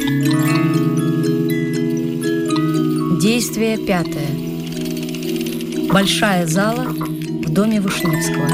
Действие 5. Большая зала в доме Вышневского.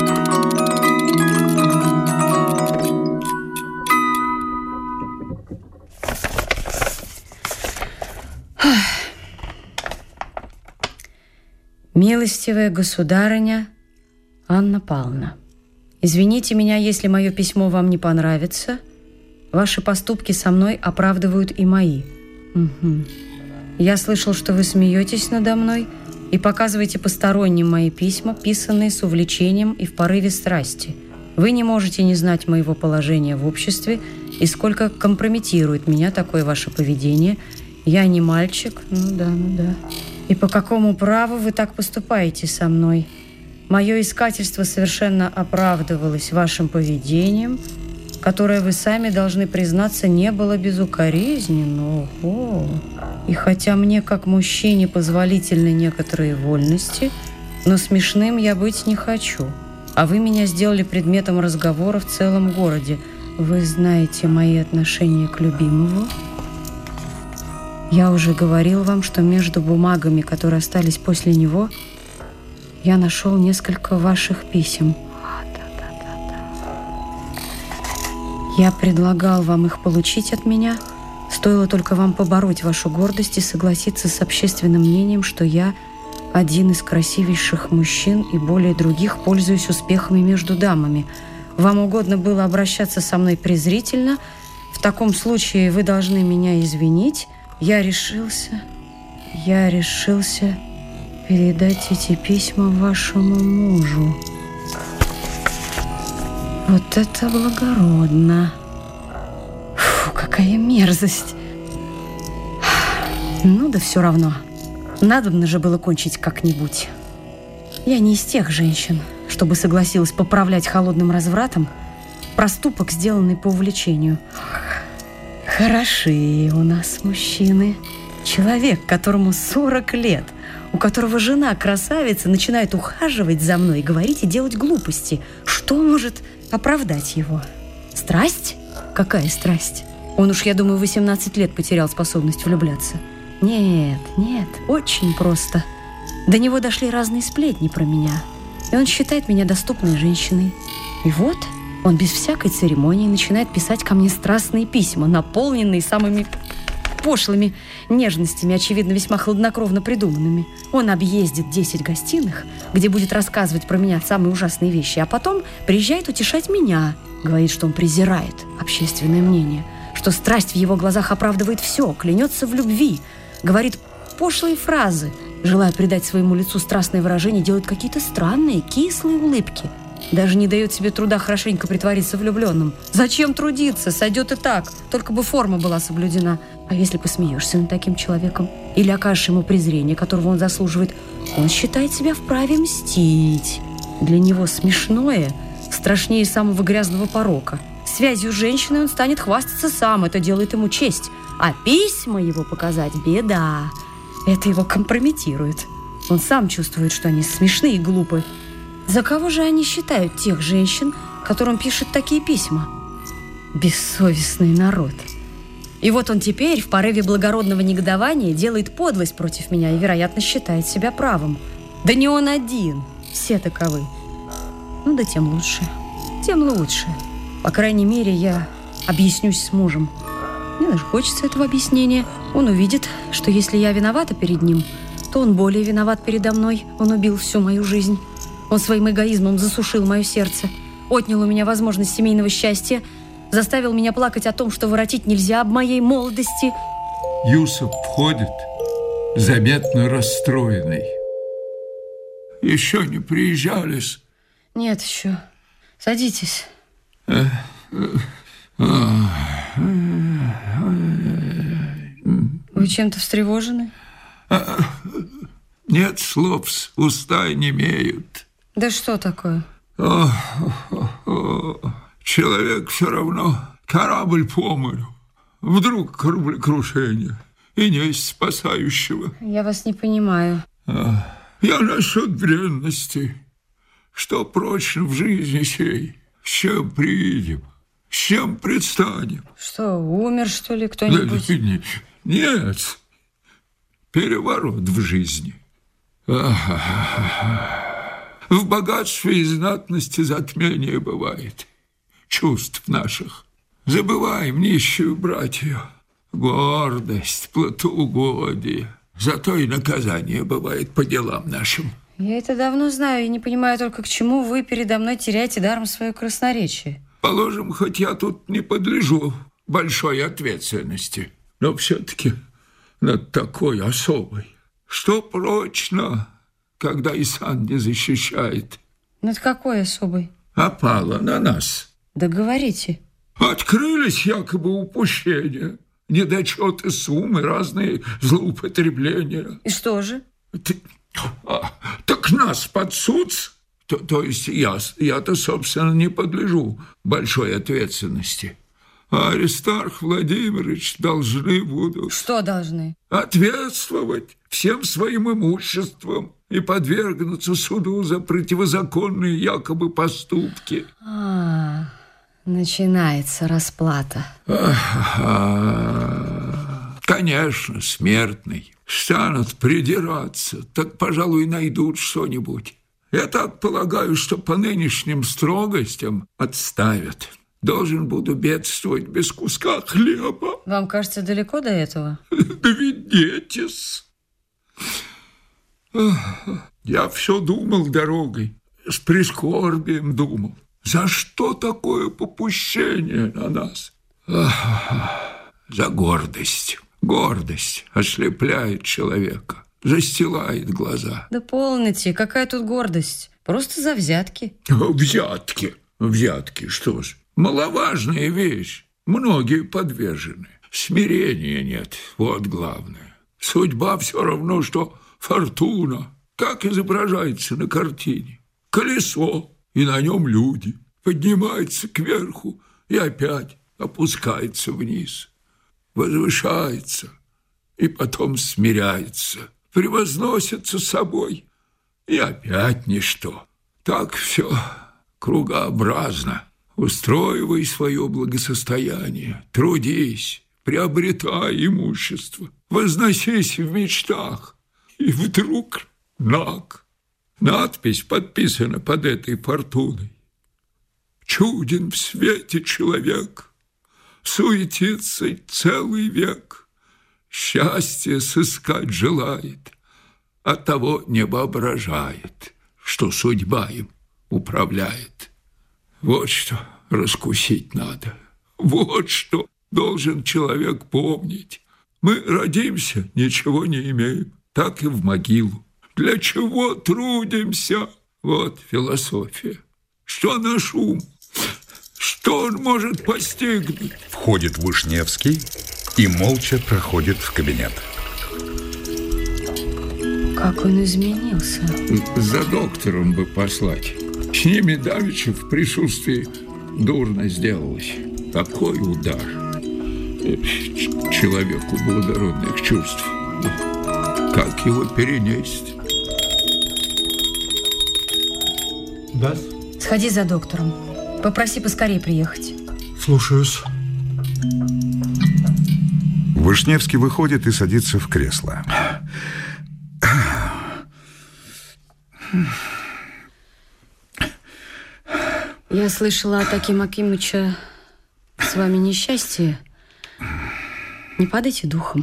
Милостивая государыня Анна Павловна, извините меня, если мое письмо вам не понравится. Ваши поступки со мной оправдывают и мои. Угу. Я слышал, что вы смеетесь надо мной и показываете посторонним мои письма, писанные с увлечением и в порыве страсти. Вы не можете не знать моего положения в обществе и сколько компрометирует меня такое ваше поведение. Я не мальчик. Ну да. И по какому праву вы так поступаете со мной? Мое искательство совершенно оправдывалось вашим поведением, которое вы сами должны признаться не было безукоризненно. Ого! И хотя мне, как мужчине, позволительны некоторые вольности, но смешным я быть не хочу. А вы меня сделали предметом разговора в целом городе. Вы знаете мои отношения к любимому? Я уже говорил вам, что между бумагами, которые остались после него, я нашел несколько ваших писем. Я предлагал вам их получить от меня. Стоило только вам побороть вашу гордость и согласиться с общественным мнением, что я один из красивейших мужчин и более других пользуюсь успехами между дамами. Вам угодно было обращаться со мной презрительно. В таком случае вы должны меня извинить. Я решился передать эти письма вашему мужу. Вот это благородно. Фу, какая мерзость. Ну да все равно. Надобно же было кончить как-нибудь. Я не из тех женщин, чтобы согласилась поправлять холодным развратом проступок, сделанный по увлечению. Хороши у нас мужчины. Человек, которому 40 лет, у которого жена красавица, начинает ухаживать за мной, говорить и делать глупости. Что может оправдать его? Страсть? Какая страсть? Он уж, я думаю, 18 лет потерял способность влюбляться. Нет, очень просто. До него дошли разные сплетни про меня, и он считает меня доступной женщиной. И вот он без всякой церемонии начинает писать ко мне страстные письма, наполненные самыми пошлыми нежностями, очевидно, весьма хладнокровно придуманными. Он объездит 10 гостиных, где будет рассказывать про меня самые ужасные вещи, а потом приезжает утешать меня. Говорит, что он презирает общественное мнение, что страсть в его глазах оправдывает все, клянется в любви, говорит пошлые фразы, желая придать своему лицу страстное выражение, делает какие-то странные, кислые улыбки. Даже не дает себе труда хорошенько притвориться влюбленным. Зачем трудиться? Сойдет и так. Только бы форма была соблюдена. А если посмеешься над таким человеком или окажешь ему презрение, которого он заслуживает, он считает себя вправе мстить. Для него смешное страшнее самого грязного порока. Связью с женщиной он станет хвастаться сам. Это делает ему честь. А письма его показать – беда. Это его компрометирует. Он сам чувствует, что они смешные и глупы. За кого же они считают тех женщин, которым пишут такие письма? Бессовестный народ. И вот он теперь в порыве благородного негодования делает подлость против меня и, вероятно, считает себя правым. Да не он один, все таковы. Ну да тем лучше, тем лучше. По крайней мере, я объяснюсь с мужем. Мне даже хочется этого объяснения. Он увидит, что если я виновата перед ним, то он более виноват передо мной. Он убил всю мою жизнь. Он своим эгоизмом засушил мое сердце, отнял у меня возможность семейного счастья, заставил меня плакать о том, что воротить нельзя об моей молодости. Юсуп входит, заметно расстроенный. Еще не приезжались? Нет еще. Садитесь. Вы чем-то встревожены? Нет слов, уста немеют. Да что такое? Человек все равно корабль по морю. Вдруг кораблекрушение, и несть спасающего. Я вас не понимаю. Я насчет бренности. Что прочно в жизни сей, с чем приидем? С чем предстанем? Что, умер, что ли, кто-нибудь? Нет, переворот в жизни. В богатстве и знатности затмение бывает чувств наших. Забываем нищую братью, гордость, плотоугодие. Зато и наказание бывает по делам нашим. Я это давно знаю и не понимаю только, к чему вы передо мной теряете даром свое красноречие. Положим, хоть я тут не подлежу большой ответственности, но все-таки над такой особой, что прочно, когда и сан не защищает. Над какой особой? Опала на нас. Да говорите. Открылись якобы упущения, недочеты суммы, разные злоупотребления. И что же? Так нас под суд? То есть я-то, собственно, не подлежу большой ответственности. А Аристарх Владимирович должны будут... Что должны? Ответствовать всем своим имуществом и подвергнуться суду за противозаконные якобы поступки. Начинается расплата. Конечно, смертный. Станут придираться, так, пожалуй, найдут что-нибудь. Я так полагаю, что по нынешним строгостям отставят. Должен буду бедствовать без куска хлеба. Вам кажется, далеко до этого? Доведитесь. Я все думал дорогой, с прискорбием думал. За что такое попущение на нас? За гордость. Гордость ослепляет человека, застилает глаза. Да полноте, какая тут гордость? Просто за взятки. Взятки? Взятки, что ж, маловажная вещь. Многие подвержены. Смирения нет, вот главное. Судьба все равно, что фортуна. Как изображается на картине. Колесо, и на нем люди. Поднимается кверху и опять опускается вниз. Возвышается и потом смиряется, превозносится собой и опять ничто. Так все кругообразно. Устроивай свое благосостояние, трудись, приобретай имущество, возносись в мечтах. И вдруг наг. Надпись подписана под этой фортуной. Чуден в свете человек. Суетится целый век, счастье сыскать желает, оттого не воображает, что судьба им управляет. Вот что раскусить надо, вот что должен человек помнить. Мы родимся, ничего не имеем, так и в могилу. Для чего трудимся? Вот философия. Что наш ум? Что он может постигнуть? Входит Вышневский и молча проходит в кабинет. Как он изменился. За доктором бы послать. С ними давеча в присутствии дурно сделалось. Такой удар человеку благородных чувств. Как его перенести? Да? Сходи за доктором. Попроси поскорее приехать. Слушаюсь. Вышневский выходит и садится в кресло. Я слышала от Акима Акимыча с вами несчастье. Не падайте духом.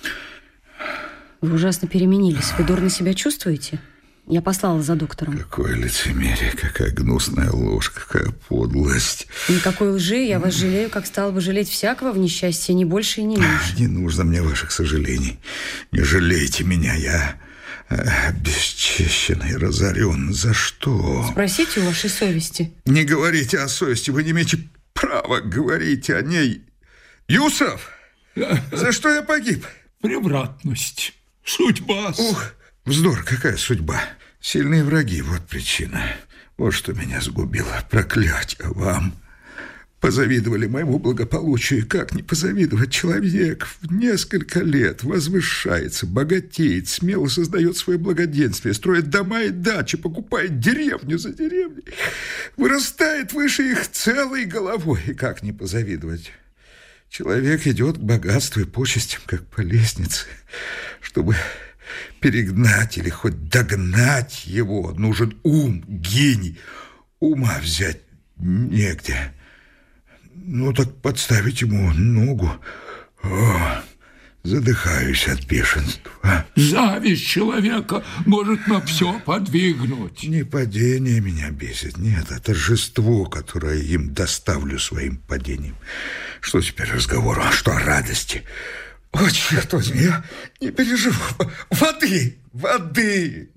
Вы ужасно переменились. Вы дурно себя чувствуете? Я послала за доктором. Какое лицемерие, какая гнусная ложь, какая подлость. Никакой лжи, я вас жалею, как стала бы жалеть всякого в несчастье, ни больше и ни меньше. Не нужно мне ваших сожалений. Не жалейте меня, я обесчещен и разорен. За что? Спросите у вашей совести. Не говорите о совести, вы не имеете права говорить о ней. Юсов, за что я погиб? Превратность, судьба. Ух, вздор, какая судьба. Сильные враги, вот причина. Вот что меня сгубило. Проклятие вам. позавидовали моему благополучию. Как не позавидовать? Человек в несколько лет возвышается, богатеет, смело создает свое благоденствие, строит дома и дачи, покупает деревню за деревней, вырастает выше их целой головой. И как не позавидовать? Человек идет к богатству и почестям, как по лестнице. Чтобы перегнать или хоть догнать его, нужен ум, гений. Ума взять негде. Ну, так подставить ему ногу. О, задыхаюсь от бешенства. Зависть человека может на все подвигнуть. Не падение меня бесит, нет, а торжество, которое им доставлю своим падением. Что теперь разговору, а что о радости? О, черт возьми, я не переживу. Воды, воды!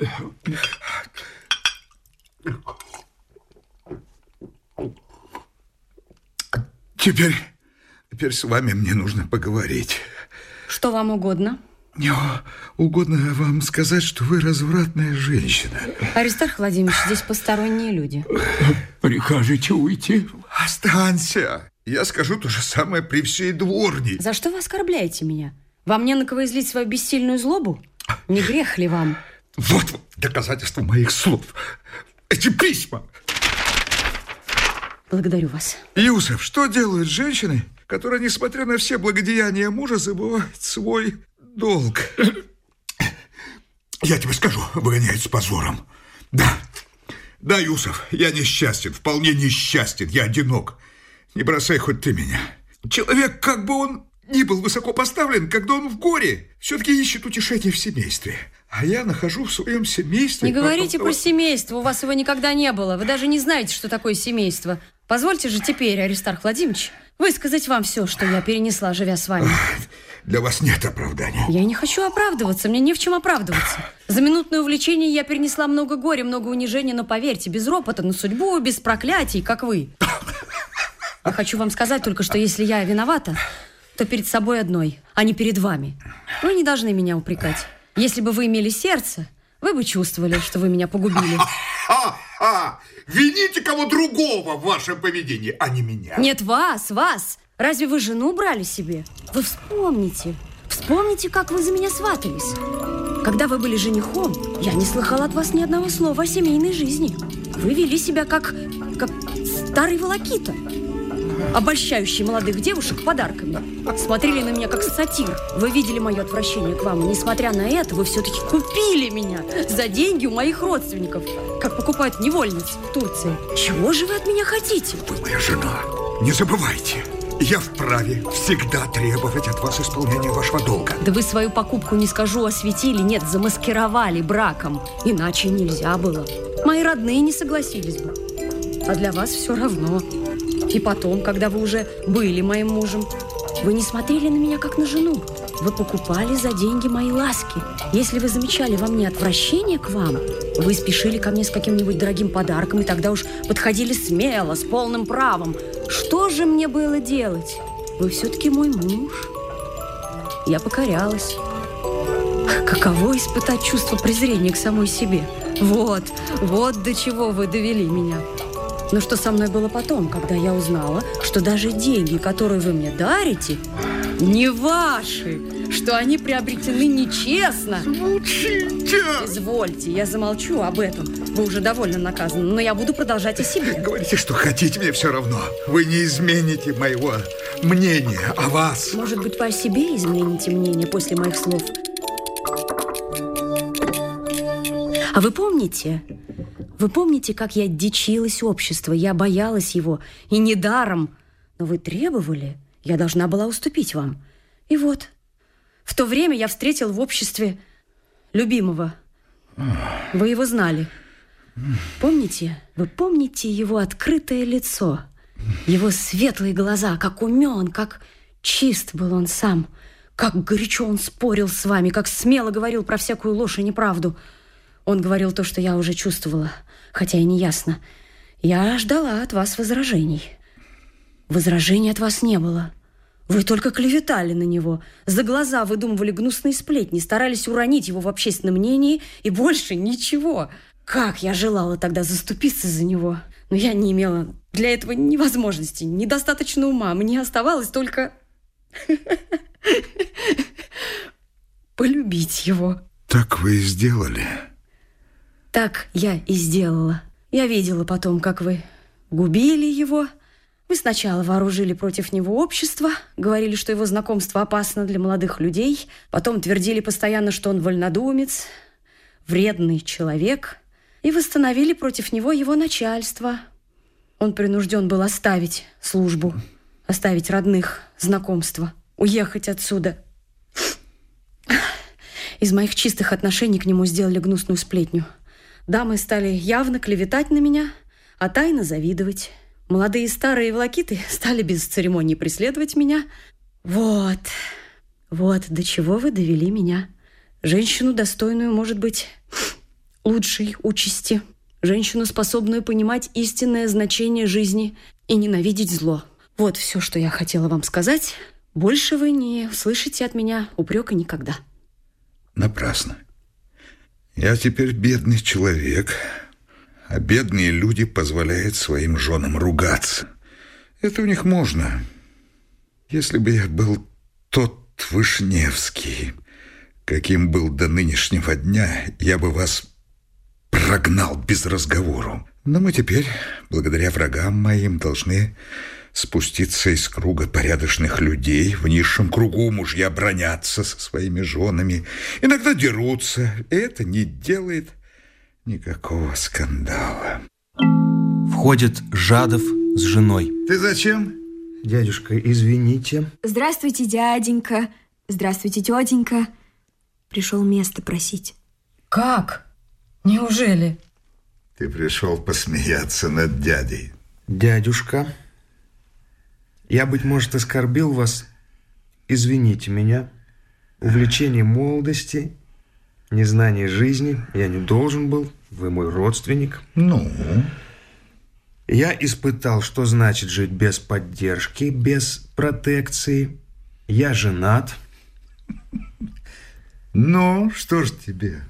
Теперь с вами мне нужно поговорить. Что вам угодно? Мне угодно вам сказать, что вы развратная женщина. Аристарх Владимирович, здесь посторонние люди. Прикажете уйти? Останься. Я скажу то же самое при всей дворне. За что вы оскорбляете меня? Вам не на кого излить свою бессильную злобу? Не грех ли вам? Вот доказательство моих слов. Эти письма. Благодарю вас. Юсеф, что делают женщины, которые, несмотря на все благодеяния мужа, забывают свой долг? Я тебе скажу, выгоняют с позором. Да, Юсеф, я несчастен, вполне несчастен, я одинок. Не бросай хоть ты меня. Человек, как бы он ни был высоко поставлен, когда он в горе, все-таки ищет утешение в семействе. А я нахожу в своем семействе... Не говорите про семейство, у вас его никогда не было. Вы даже не знаете, что такое семейство. Позвольте же теперь, Аристарх Владимирович, высказать вам все, что я перенесла, живя с вами. Для вас нет оправдания. Я не хочу оправдываться, мне не в чем оправдываться. За минутное увлечение я перенесла много горя, много унижений, но поверьте, без ропота на судьбу, без проклятий, как вы. Я хочу вам сказать только, что если я виновата, то перед собой одной, а не перед вами. Вы не должны меня упрекать. Если бы вы имели сердце, вы бы чувствовали, что вы меня погубили. Вините кого другого в вашем поведении, а не меня. Нет, вас. Разве вы жену брали себе? Вы вспомните, как вы за меня сватались. Когда вы были женихом, я не слыхала от вас ни одного слова о семейной жизни. Вы вели себя как старый волокита, обольщающий молодых девушек подарками. Смотрели на меня как сатир. Вы видели мое отвращение к вам, и несмотря на это, вы все-таки купили меня за деньги у моих родственников, как покупают невольниц в Турции. Чего же вы от меня хотите? Вы моя жена. Не забывайте, я вправе всегда требовать от вас исполнения вашего долга. Да вы свою покупку, не скажу, осветили, нет, замаскировали браком. Иначе нельзя было. Мои родные не согласились бы. А для вас все равно. И потом, когда вы уже были моим мужем, вы не смотрели на меня, как на жену. Вы покупали за деньги мои ласки. Если вы замечали во мне отвращение к вам, вы спешили ко мне с каким-нибудь дорогим подарком, и тогда уж подходили смело, с полным правом. Что же мне было делать? Вы все-таки мой муж. Я покорялась. Каково испытать чувство презрения к самой себе? Вот до чего вы довели меня. Но что со мной было потом, когда я узнала, что даже деньги, которые вы мне дарите, не ваши, что они приобретены нечестно. Замолчите! Извольте, я замолчу об этом. Вы уже довольно наказаны, но я буду продолжать о себе. Говорите, что хотите, мне все равно. Вы не измените моего мнения о вас. Может быть, вы о себе измените мнение после моих слов? А вы помните... Вы помните, как я дичилась общества, я боялась его, и недаром. Но вы требовали, я должна была уступить вам. И вот, в то время я встретил в обществе любимого. Вы его знали. Помните? Вы помните его открытое лицо, его светлые глаза, как умен, как чист был он сам, как горячо он спорил с вами, как смело говорил про всякую ложь и неправду. Он говорил то, что я уже чувствовала, хотя и не ясно. Я ждала от вас возражений. Возражений от вас не было. Вы только клеветали на него. За глаза выдумывали гнусные сплетни, старались уронить его в общественном мнении, и больше ничего. Как я желала тогда заступиться за него. Но я не имела для этого ни возможности, ни достаточно ума. Мне оставалось только полюбить его. Так вы и сделали. Так я и сделала. Я видела потом, как вы губили его. Вы сначала вооружили против него общество, говорили, что его знакомство опасно для молодых людей, потом твердили постоянно, что он вольнодумец, вредный человек, и восстановили против него его начальство. Он принужден был оставить службу, оставить родных, знакомства, уехать отсюда. Из моих чистых отношений к нему сделали гнусную сплетню. Дамы стали явно клеветать на меня, а тайно завидовать. Молодые старые волокиты стали без церемонии преследовать меня. Вот до чего вы довели меня. Женщину, достойную, может быть, лучшей участи. Женщину, способную понимать истинное значение жизни и ненавидеть зло. Вот все, что я хотела вам сказать. Больше вы не услышите от меня упрека никогда. Напрасно. Я теперь бедный человек, а бедные люди позволяют своим женам ругаться. Это у них можно. Если бы я был тот Вышневский, каким был до нынешнего дня, я бы вас прогнал без разговору. Но мы теперь, благодаря врагам моим, должны спуститься из круга порядочных людей. В низшем кругу мужья бранятся со своими женами, иногда дерутся. И это не делает никакого скандала. Входит Жадов с женой. Ты зачем? Дядюшка, извините. Здравствуйте, дяденька. Здравствуйте, тетенька. Пришел место просить. Как? Неужели? Ты пришел посмеяться над дядей. Дядюшка, я, быть может, оскорбил вас. Извините меня. Увлечение молодости, незнание жизни. Я не должен был. Вы мой родственник. Ну? Я испытал, что значит жить без поддержки, без протекции. Я женат. Ну, что ж тебе?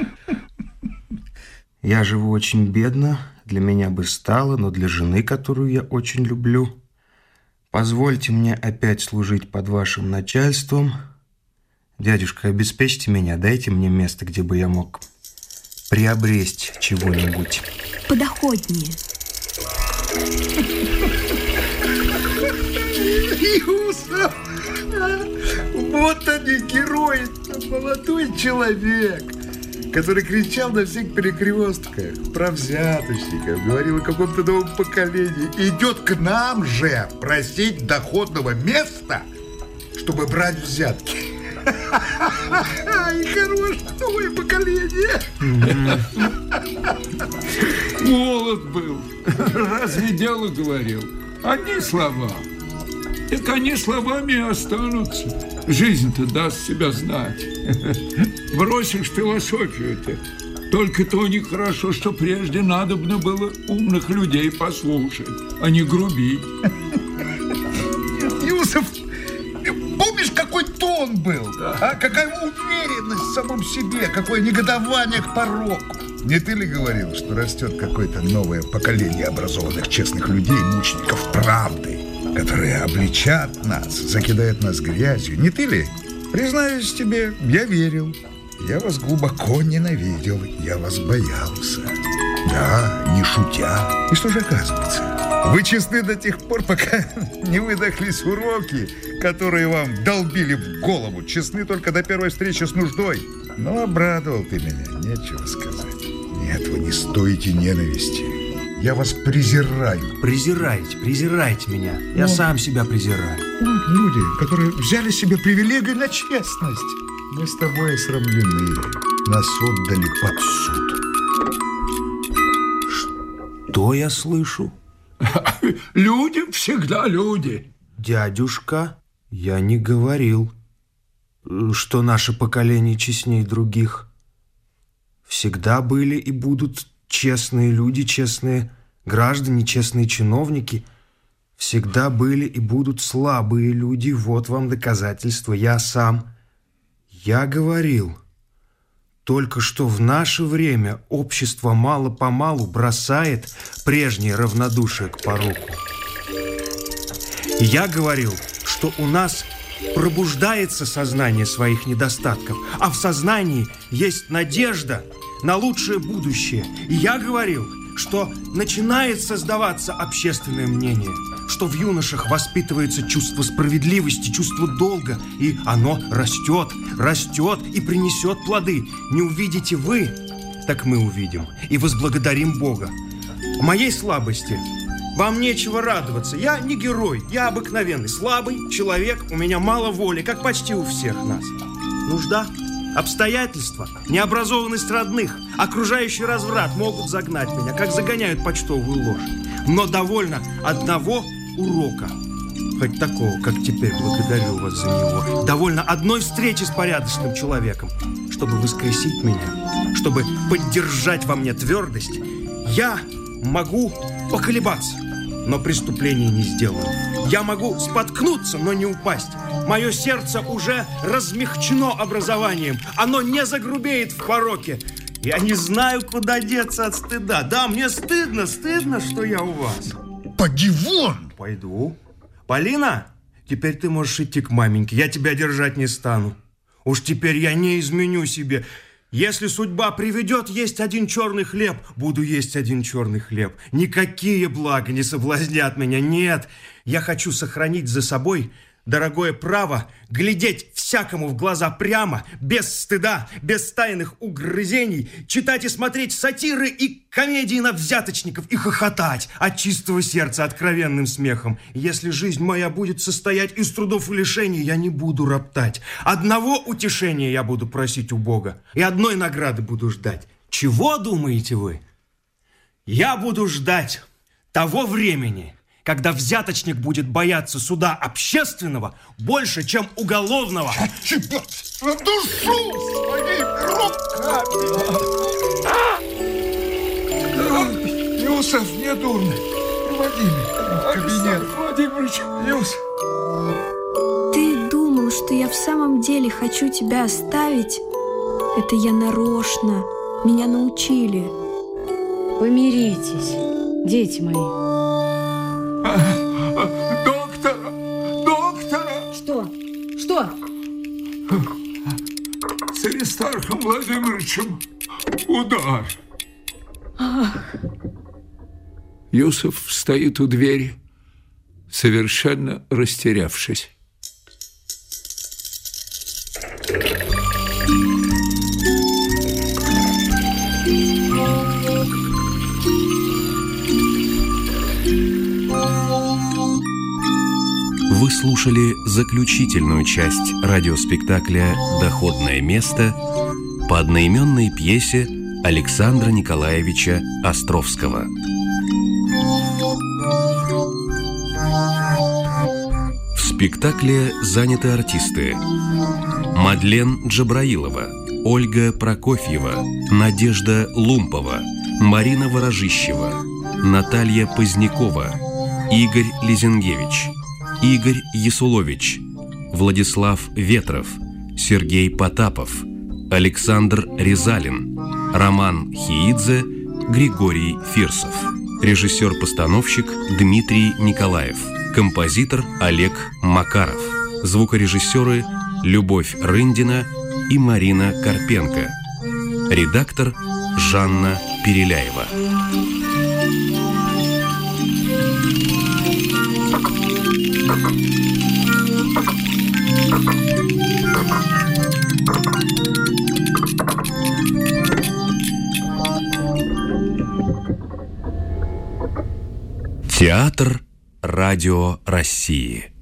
Я живу очень бедно. Для меня бы стало, но для жены, которую я очень люблю. Позвольте мне опять служить под вашим начальством. Дядюшка, обеспечьте меня, дайте мне место, где бы я мог приобрести чего-нибудь. Подоходнее. Юсов! Вот они, герои, молодой человек, который кричал на всех перекрестках про взяточников, говорил о каком-то новом поколении. Идет к нам же просить доходного места, чтобы брать взятки. И хорошее новое поколение. Молод был. Разве дело говорил? Одни слова. Так они словами и останутся. Жизнь-то даст себя знать. Бросишь философию-то. Только то нехорошо, что прежде надобно было умных людей послушать, а не грубить. Юсов, помнишь, какой тон был? А какая уверенность в самом себе, какое негодование к пороку. Не ты ли говорил, что растет какое-то новое поколение образованных, честных людей, мучеников правды, которые обличат нас, закидают нас грязью? Не ты ли? Признаюсь тебе, я верил. Я вас глубоко ненавидел, я вас боялся. Да, не шутя. И что же оказывается? Вы честны до тех пор, пока не выдохлись уроки, которые вам долбили в голову. Честны только до первой встречи с нуждой. Но обрадовал ты меня, нечего сказать. Нет, вы не стоите ненависти. Я вас презираю. Презирайте меня. Я сам себя презираю. Люди, которые взяли себе привилегию на честность. Мы с тобой осрамлены. Нас отдали под суд. Что я слышу? Люди всегда люди. Дядюшка, я не говорил, что наше поколение честнее других. Всегда были и будут честные люди, честные граждане, честные чиновники. Всегда были и будут слабые люди. Вот вам доказательства. Я сам. Я говорил, Только что в наше время общество мало-помалу бросает прежнее равнодушие к пороку. И я говорил, что у нас пробуждается сознание своих недостатков, а в сознании есть надежда на лучшее будущее. И я говорил, что начинает создаваться общественное мнение, что в юношах воспитывается чувство справедливости, чувство долга, и оно растет и принесет плоды. Не увидите вы, так мы увидим и возблагодарим Бога. В моей слабости вам нечего радоваться. Я не герой, я обыкновенный, слабый человек, у меня мало воли, как почти у всех нас. Нужда, обстоятельства, необразованность родных, окружающий разврат могут загнать меня, как загоняют почтовую ложь. Но довольно одного урока, хоть такого, как теперь, благодарю вас за него. Довольно одной встречи с порядочным человеком, чтобы воскресить меня, чтобы поддержать во мне твердость. Я могу поколебаться, но преступления не сделаю. Я могу споткнуться, но не упасть. Мое сердце уже размягчено образованием. Оно не загрубеет в пороке. Я не знаю, куда деться от стыда. Да, мне стыдно, что я у вас. Поди вон! Пойду. Полина, теперь ты можешь идти к маменьке. Я тебя держать не стану. Уж теперь я не изменю себе. Если судьба приведет есть один черный хлеб, буду есть один черный хлеб. Никакие блага не соблазнят меня. Нет, я хочу сохранить за собой дорогое право глядеть всякому в глаза прямо, без стыда, без тайных угрызений, читать и смотреть сатиры и комедии на взяточников и хохотать от чистого сердца откровенным смехом. Если жизнь моя будет состоять из трудов и лишений, я не буду роптать. Одного утешения я буду просить у Бога и одной награды буду ждать. Чего думаете вы? Я буду ждать того времени, когда взяточник будет бояться суда общественного больше, чем уголовного. Я тебя задушу своими руками! Юсов, не дурно. Проводи меня в кабинет. Владимирович, Юсов. Ты думал, что я в самом деле хочу тебя оставить? Это я нарочно. Меня научили. Помиритесь, дети мои. Доктора! Что? Что? С Аристархом Владимировичем удар. Юсов стоит у двери, совершенно растерявшись. Вы слушали заключительную часть радиоспектакля «Доходное место» по одноименной пьесе Александра Николаевича Островского. В спектакле заняты артисты: Мадлен Джабраилова, Ольга Прокофьева, Надежда Лумпова, Марина Ворожищева, Наталья Позднякова, Игорь Лизингевич, Игорь Ясулович, Владислав Ветров, Сергей Потапов, Александр Резалин, Роман Хиидзе, Григорий Фирсов. Режиссер-постановщик Дмитрий Николаев. Композитор Олег Макаров. Звукорежиссеры Любовь Рындина и Марина Карпенко. Редактор Жанна Переляева. Театр радио России.